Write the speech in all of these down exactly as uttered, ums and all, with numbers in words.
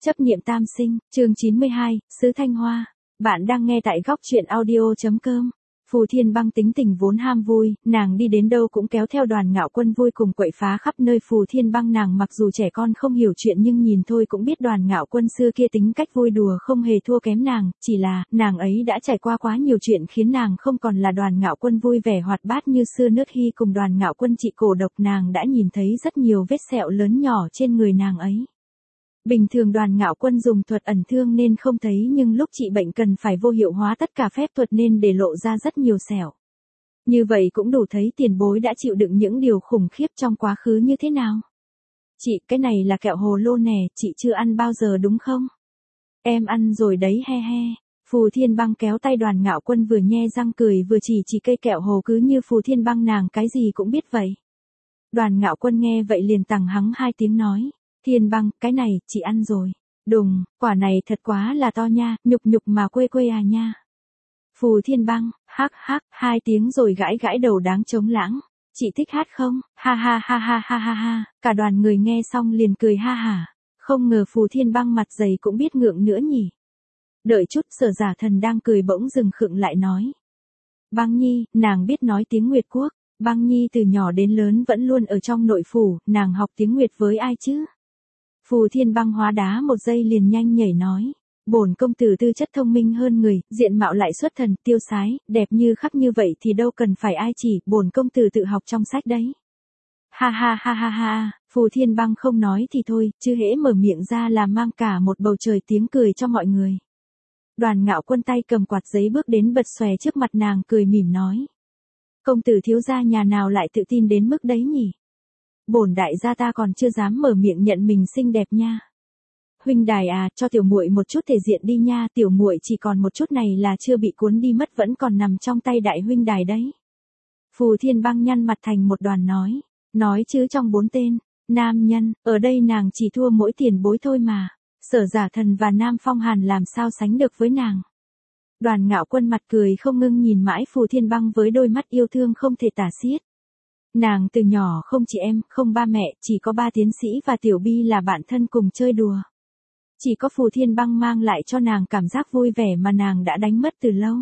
Chấp niệm tam sinh, chương chín mươi hai, Sứ Thanh Hoa. Bạn đang nghe tại góc truyện audio.com. Phù Thiên Băng tính tình vốn ham vui, nàng đi đến đâu cũng kéo theo Đoàn Ngạo Quân vui cùng quậy phá khắp nơi. Phù Thiên Băng nàng mặc dù trẻ con không hiểu chuyện nhưng nhìn thôi cũng biết Đoàn Ngạo Quân xưa kia tính cách vui đùa không hề thua kém nàng, chỉ là, nàng ấy đã trải qua quá nhiều chuyện khiến nàng không còn là Đoàn Ngạo Quân vui vẻ hoạt bát như xưa. Nớt Hy cùng Đoàn Ngạo Quân trị cổ độc, nàng đã nhìn thấy rất nhiều vết sẹo lớn nhỏ trên người nàng ấy. Bình thường Đoàn Ngạo Quân dùng thuật ẩn thương nên không thấy, nhưng lúc trị bệnh cần phải vô hiệu hóa tất cả phép thuật nên để lộ ra rất nhiều sẹo. Như vậy cũng đủ thấy tiền bối đã chịu đựng những điều khủng khiếp trong quá khứ như thế nào. Chị, cái này là kẹo hồ lô nè, chị chưa ăn bao giờ đúng không? Em ăn rồi đấy he he. Phù Thiên Băng kéo tay Đoàn Ngạo Quân vừa nhe răng cười vừa chỉ chỉ cây kẹo hồ, cứ như Phù Thiên Băng nàng cái gì cũng biết vậy. Đoàn Ngạo Quân nghe vậy liền tằng hắng hai tiếng nói. Thiên Băng, cái này, chị ăn rồi. Đùng, quả này thật quá là to nha, nhục nhục mà quê quê à nha. Phù Thiên Băng, hắc hắc, hai tiếng rồi gãi gãi đầu đáng trống lãng. Chị thích hát không? Ha ha ha ha ha ha ha, cả đoàn người nghe xong liền cười ha hả. Không ngờ Phù Thiên Băng mặt dày cũng biết ngượng nữa nhỉ. Đợi chút, Sở Giả Thần đang cười bỗng dừng khựng lại nói. Băng Nhi, nàng biết nói tiếng Nguyệt Quốc. Băng Nhi từ nhỏ đến lớn vẫn luôn ở trong nội phủ, nàng học tiếng Nguyệt với ai chứ? Phù Thiên Băng hóa đá một giây liền nhanh nhảy nói. Bổn công tử tư chất thông minh hơn người, diện mạo lại xuất thần, tiêu sái, đẹp như khắc như vậy thì đâu cần phải ai chỉ, bổn công tử tự học trong sách đấy. Ha ha ha ha ha, Phù Thiên Băng không nói thì thôi, chứ hễ mở miệng ra là mang cả một bầu trời tiếng cười cho mọi người. Đoàn Ngạo Quân tay cầm quạt giấy bước đến bật xòe trước mặt nàng cười mỉm nói. Công tử thiếu gia nhà nào lại tự tin đến mức đấy nhỉ? Bổn đại gia ta còn chưa dám mở miệng nhận mình xinh đẹp nha. Huynh đài à, cho tiểu muội một chút thể diện đi nha, tiểu muội chỉ còn một chút này là chưa bị cuốn đi mất, vẫn còn nằm trong tay đại huynh đài đấy. Phù Thiên Băng nhăn mặt thành một đoàn nói, nói chứ trong bốn tên nam nhân, ở đây nàng chỉ thua mỗi tiền bối thôi mà. Sở Giả Thần và Nam Phong Hàn làm sao sánh được với nàng. Đoàn Ngạo Quân mặt cười không ngưng nhìn mãi Phù Thiên Băng với đôi mắt yêu thương không thể tả xiết. Nàng từ nhỏ không chị em, không ba mẹ, chỉ có ba tiến sĩ và Tiểu Bi là bạn thân cùng chơi đùa. Chỉ có Phù Thiên Băng mang lại cho nàng cảm giác vui vẻ mà nàng đã đánh mất từ lâu.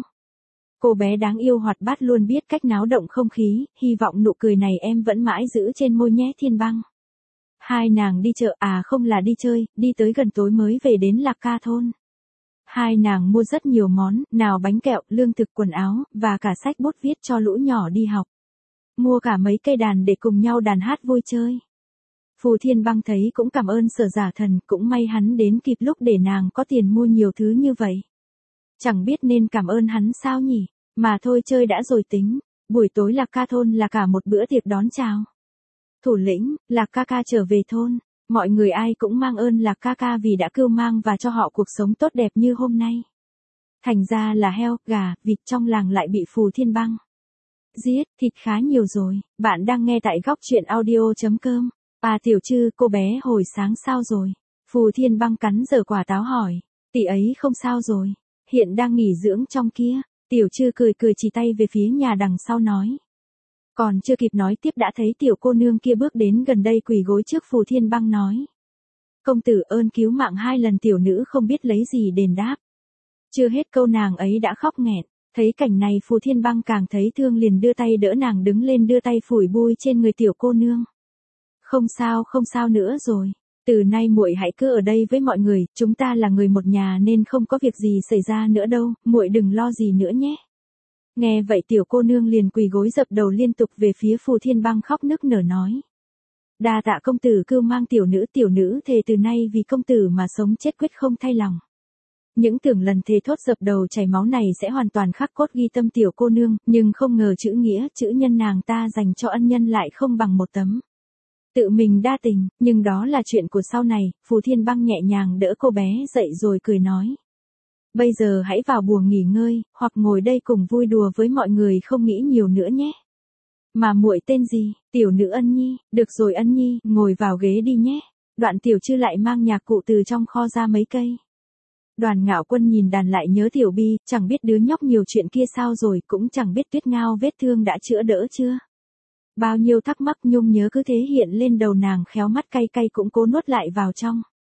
Cô bé đáng yêu hoạt bát luôn biết cách náo động không khí, hy vọng nụ cười này em vẫn mãi giữ trên môi nhé Thiên Băng. Hai nàng đi chợ à, không là đi chơi, đi tới gần tối mới về đến Lạc Ca thôn. Hai nàng mua rất nhiều món, nào bánh kẹo, lương thực, quần áo, và cả sách bút viết cho lũ nhỏ đi học. Mua cả mấy cây đàn để cùng nhau đàn hát vui chơi. Phù Thiên Băng thấy cũng cảm ơn Sở Giả Thần, cũng may hắn đến kịp lúc để nàng có tiền mua nhiều thứ như vậy. Chẳng biết nên cảm ơn hắn sao nhỉ, mà thôi chơi đã rồi tính. Buổi tối Lạc Ca thôn là cả một bữa tiệc đón chào. Thủ lĩnh, Lạc Ca Ca trở về thôn, mọi người ai cũng mang ơn Lạc Ca Ca vì đã cưu mang và cho họ cuộc sống tốt đẹp như hôm nay. Thành ra là heo, gà, vịt trong làng lại bị Phù Thiên Băng giết, thịt khá nhiều rồi. Bạn đang nghe tại góc truyện audio.com. À Tiểu Trư, cô bé hồi sáng sao rồi? Phù Thiên Băng cắn dở quả táo hỏi. Tỷ ấy không sao rồi, hiện đang nghỉ dưỡng trong kia. Tiểu Trư cười cười chỉ tay về phía nhà đằng sau nói. Còn chưa kịp nói tiếp đã thấy tiểu cô nương kia bước đến gần đây quỳ gối trước Phù Thiên Băng nói. Công tử ơn cứu mạng hai lần, tiểu nữ không biết lấy gì đền đáp. Chưa hết câu nàng ấy đã khóc nghẹn. Thấy cảnh này Phù Thiên Băng càng thấy thương liền đưa tay đỡ nàng đứng lên, đưa tay phủi bụi trên người tiểu cô nương. Không sao không sao nữa rồi, từ nay muội hãy cứ ở đây với mọi người, chúng ta là người một nhà nên không có việc gì xảy ra nữa đâu, muội đừng lo gì nữa nhé. Nghe vậy tiểu cô nương liền quỳ gối dập đầu liên tục về phía Phù Thiên Băng khóc nức nở nói. Đa tạ công tử cưu mang tiểu nữ, tiểu nữ thề từ nay vì công tử mà sống chết quyết không thay lòng. Những tưởng lần thề thốt dập đầu chảy máu này sẽ hoàn toàn khắc cốt ghi tâm tiểu cô nương, nhưng không ngờ chữ nghĩa, chữ nhân nàng ta dành cho ân nhân lại không bằng một tấm. Tự mình đa tình, nhưng đó là chuyện của sau này. Phù Thiên Băng nhẹ nhàng đỡ cô bé dậy rồi cười nói. Bây giờ hãy vào buồng nghỉ ngơi, hoặc ngồi đây cùng vui đùa với mọi người, không nghĩ nhiều nữa nhé. Mà muội tên gì? Tiểu nữ Ân Nhi. Được rồi Ân Nhi, ngồi vào ghế đi nhé. Đoạn Tiểu Trư lại mang nhạc cụ từ trong kho ra mấy cây. Đoàn Ngạo Quân nhìn đàn lại nhớ Tiểu Bi, chẳng biết đứa nhóc nhiều chuyện kia sao rồi, cũng chẳng biết Tuyết Ngao vết thương đã chữa đỡ chưa. Bao nhiêu thắc mắc nhung nhớ cứ thế hiện lên đầu nàng, khéo mắt cay cay cũng cố nuốt lại vào trong.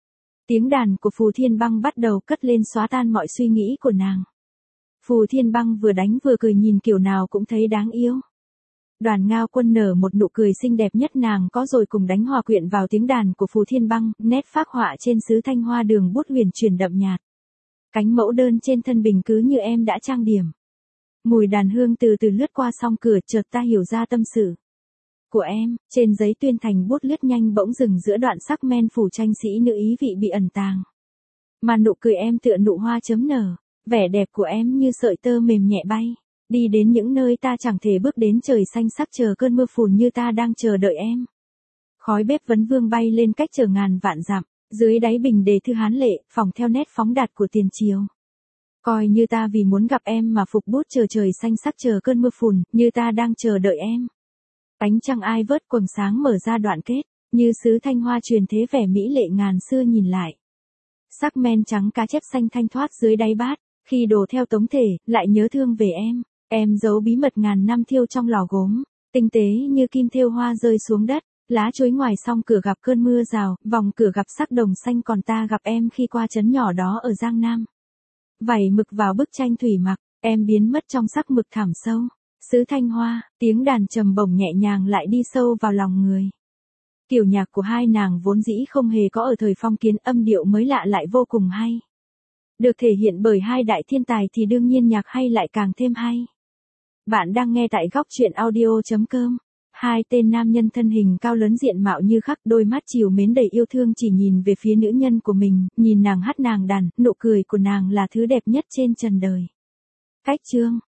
Tiếng đàn của Phù Thiên Băng bắt đầu cất lên xóa tan mọi suy nghĩ của nàng. Phù Thiên Băng vừa đánh vừa cười nhìn kiểu nào cũng thấy đáng yêu. Đoàn Ngao Quân nở một nụ cười xinh đẹp nhất nàng có rồi cùng đánh hòa quyện vào tiếng đàn của Phù Thiên Băng, nét phác họa trên sứ thanh hoa đường bút huyền chuyển đậm nhạt. Cánh mẫu đơn trên thân bình cứ như em đã trang điểm. Mùi đàn hương từ từ lướt qua song cửa, chợt ta hiểu ra tâm sự của em. Trên giấy tuyên thành bút lướt nhanh bỗng dừng giữa đoạn sắc men phủ tranh sĩ nữ ý vị bị ẩn tàng. Mà nụ cười em tựa nụ hoa chớm nở, vẻ đẹp của em như sợi tơ mềm nhẹ bay, đi đến những nơi ta chẳng thể bước đến, trời xanh sắc chờ cơn mưa phùn như ta đang chờ đợi em. Khói bếp vấn vương bay lên cách chờ ngàn vạn dặm, dưới đáy bình đề thư hán lệ, phỏng theo nét phóng đạt của tiền triều. Coi như ta vì muốn gặp em mà phục bút chờ trời xanh sắc chờ cơn mưa phùn, như ta đang chờ đợi em. Ánh trăng ai vớt quầng sáng mở ra đoạn kết, như sứ thanh hoa truyền thế vẻ mỹ lệ ngàn xưa nhìn lại. Sắc men trắng cá chép xanh thanh thoát dưới đáy bát, khi đổ theo tống thể, lại nhớ thương về em. Em giấu bí mật ngàn năm thiêu trong lò gốm, tinh tế như kim thêu hoa rơi xuống đất, lá chuối ngoài song cửa gặp cơn mưa rào, vòng cửa gặp sắc đồng xanh, còn ta gặp em khi qua trấn nhỏ đó ở Giang Nam. Vảy mực vào bức tranh thủy mặc, em biến mất trong sắc mực thẳm sâu. Sứ thanh hoa, tiếng đàn trầm bổng nhẹ nhàng lại đi sâu vào lòng người. Kiểu nhạc của hai nàng vốn dĩ không hề có ở thời phong kiến, âm điệu mới lạ lại vô cùng hay. Được thể hiện bởi hai đại thiên tài thì đương nhiên nhạc hay lại càng thêm hay. Bạn đang nghe tại góc truyện audio chấm com. Hai tên nam nhân thân hình cao lớn diện mạo như khắc, đôi mắt trìu mến đầy yêu thương chỉ nhìn về phía nữ nhân của mình, nhìn nàng hát nàng đàn, nụ cười của nàng là thứ đẹp nhất trên trần đời. Cách chương